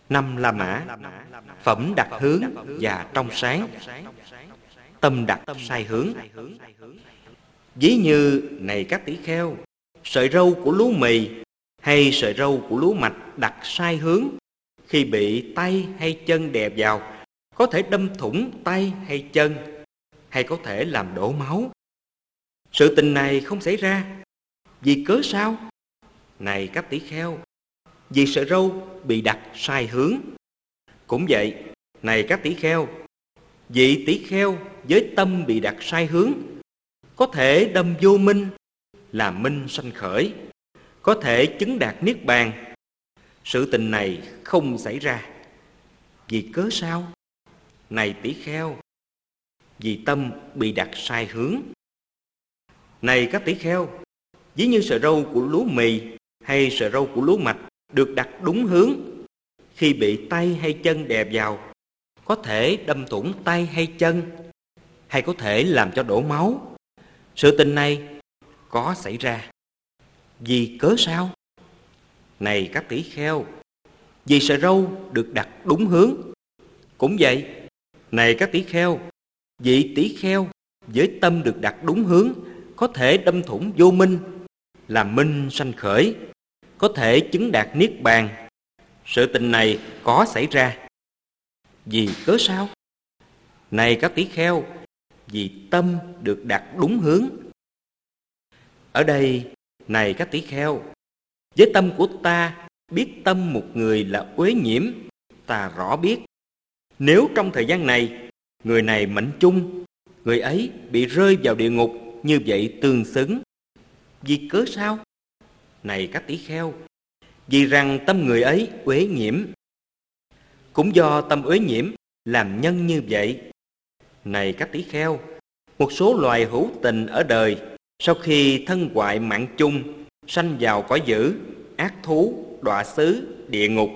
Năm La Mã. Phẩm đặt hướng và trong sáng, tâm đặt sai hướng. Ví như này các tỷ kheo, sợi râu của lúa mì hay sợi râu của lúa mạch đặt sai hướng, khi bị tay hay chân đè vào, có thể đâm thủng tay hay chân, hay có thể làm đổ máu. Sự tình này không xảy ra. Vì cớ sao? Này các tỷ kheo, vì sợi râu bị đặt sai hướng. Cũng vậy, này các tỷ kheo, vị tỷ kheo với tâm bị đặt sai hướng, có thể đâm vô minh, làm minh sanh khởi, có thể chứng đạt niết bàn. Sự tình này không xảy ra. Vì cớ sao? Này tỷ kheo, vì tâm bị đặt sai hướng. Này các tỷ kheo, ví như sợi râu của lúa mì hay sợi râu của lúa mạch được đặt đúng hướng, khi bị tay hay chân đè vào, có thể đâm thủng tay hay chân, hay có thể làm cho đổ máu. Sự tình này có xảy ra. Vì cớ sao? Này các tỷ kheo, vì sợi râu được đặt đúng hướng. Cũng vậy, này các tỷ kheo, vị tỷ kheo với tâm được đặt đúng hướng, có thể đâm thủng vô minh, làm minh sanh khởi, có thể chứng đạt niết bàn. Sự tình này có xảy ra. Vì cớ sao? Này các tỷ kheo, vì tâm được đặt đúng hướng. Ở đây, này các tỷ kheo, với tâm của ta biết tâm một người là uế nhiễm, ta rõ biết. Nếu trong thời gian này, người này mệnh chung, người ấy bị rơi vào địa ngục, như vậy tương xứng. Vì cớ sao? Này các tỷ kheo, vì rằng tâm người ấy uế nhiễm. Cũng do tâm uế nhiễm làm nhân như vậy. Này các tỷ kheo, một số loài hữu tình ở đời, sau khi thân hoại mạng chung, sanh vào cõi dữ, ác thú, đọa xứ, địa ngục.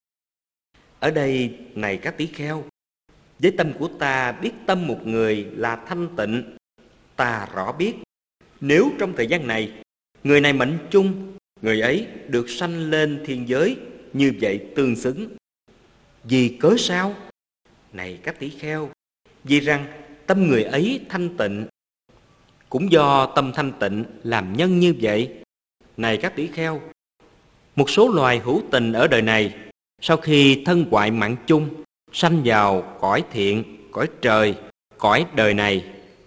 Ở đây, này các tỷ kheo, với tâm của ta biết tâm một người là thanh tịnh, ta rõ biết. Nếu trong thời gian này, người này mệnh chung, người ấy được sanh lên thiên giới, như vậy tương xứng. Vì cớ sao? Này các tỷ kheo, vì rằng tâm người ấy thanh tịnh. Cũng do tâm thanh tịnh làm nhân như vậy. Này các tỷ kheo, một số loài hữu tình ở đời này, sau khi thân hoại mạng chung, sanh vào cõi thiện, cõi trời, cõi đời này.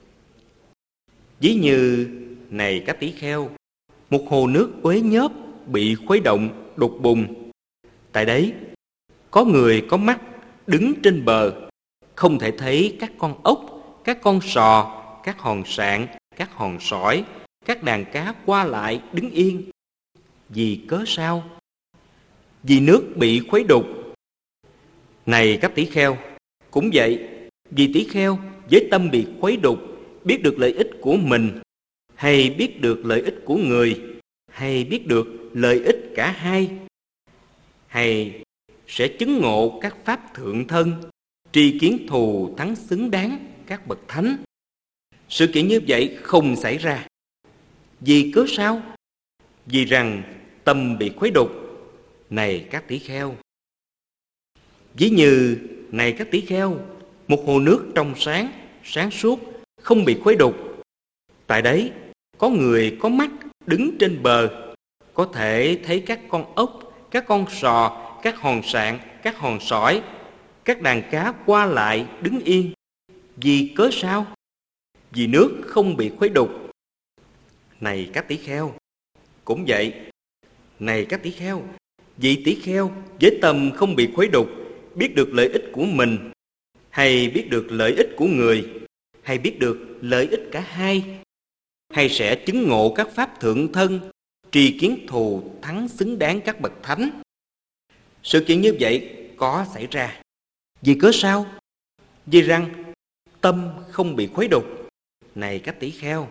Ví như, này các tỷ kheo, một hồ nước uế nhớp bị khuấy động, đục bùn. Tại đấy, có người có mắt đứng trên bờ, không thể thấy các con ốc, các con sò, các hòn sạn, các hòn sỏi, các đàn cá qua lại đứng yên. Vì cớ sao? Vì nước bị khuấy đục. Này các tỷ kheo, cũng vậy, vì tỷ kheo với tâm bị khuấy đục, biết được lợi ích của mình, hay biết được lợi ích của người, hay biết được lợi ích cả hai, hay sẽ chứng ngộ các pháp thượng thân, tri kiến thù thắng xứng đáng các bậc thánh. Sự kiện như vậy không xảy ra. Vì cớ sao? Vì rằng tâm bị khuấy đục. Này các tỷ kheo, ví như, này các tỷ kheo, một hồ nước trong sáng, sáng suốt, không bị khuấy đục. Tại đấy, có người có mắt đứng trên bờ, có thể thấy các con ốc, các con sò, các hòn sạn, các hòn sỏi, các đàn cá qua lại đứng yên. Vì cớ sao? Vì nước không bị khuấy đục. Này các tỷ kheo, cũng vậy. Này các tỷ kheo, vị tỷ kheo với tâm không bị khuấy đục, biết được lợi ích của mình, hay biết được lợi ích của người, hay biết được lợi ích cả hai, hay sẽ chứng ngộ các pháp thượng thân, tri kiến thù thắng xứng đáng các bậc thánh. Sự kiện như vậy có xảy ra. Vì cớ sao? Vì rằng tâm không bị khuấy đục. Này các tỷ kheo,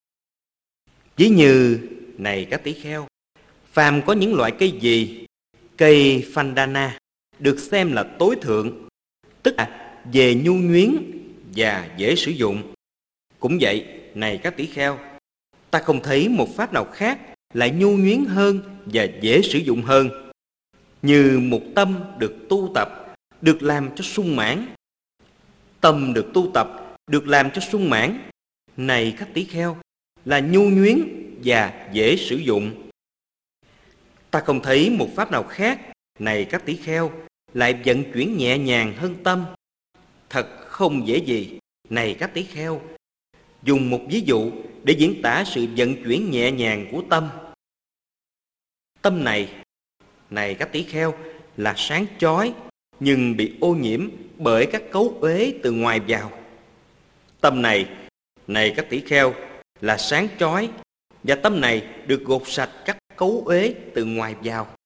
ví như, này các tỷ kheo, phàm có những loại cây gì, cây Phandana được xem là tối thượng, tức là về nhu nhuyến và dễ sử dụng. Cũng vậy, này các tỷ kheo, ta không thấy một pháp nào khác lại nhu nhuyến hơn và dễ sử dụng hơn. như một tâm được tu tập, được làm cho sung mãn. Tâm được tu tập, được làm cho sung mãn, này các tỷ kheo, là nhu nhuyến và dễ sử dụng. Ta không thấy một pháp nào khác, này các tỷ kheo, lại vận chuyển nhẹ nhàng hơn tâm. Thật không dễ gì, này các tỷ kheo. Dùng một ví dụ để diễn tả sự vận chuyển nhẹ nhàng của tâm. Tâm này, này các tỷ kheo, là sáng chói nhưng bị ô nhiễm bởi các cấu uế từ ngoài vào. Tâm này, này các tỷ kheo, là sáng chói, và tâm này được gột sạch các cấu uế từ ngoài vào.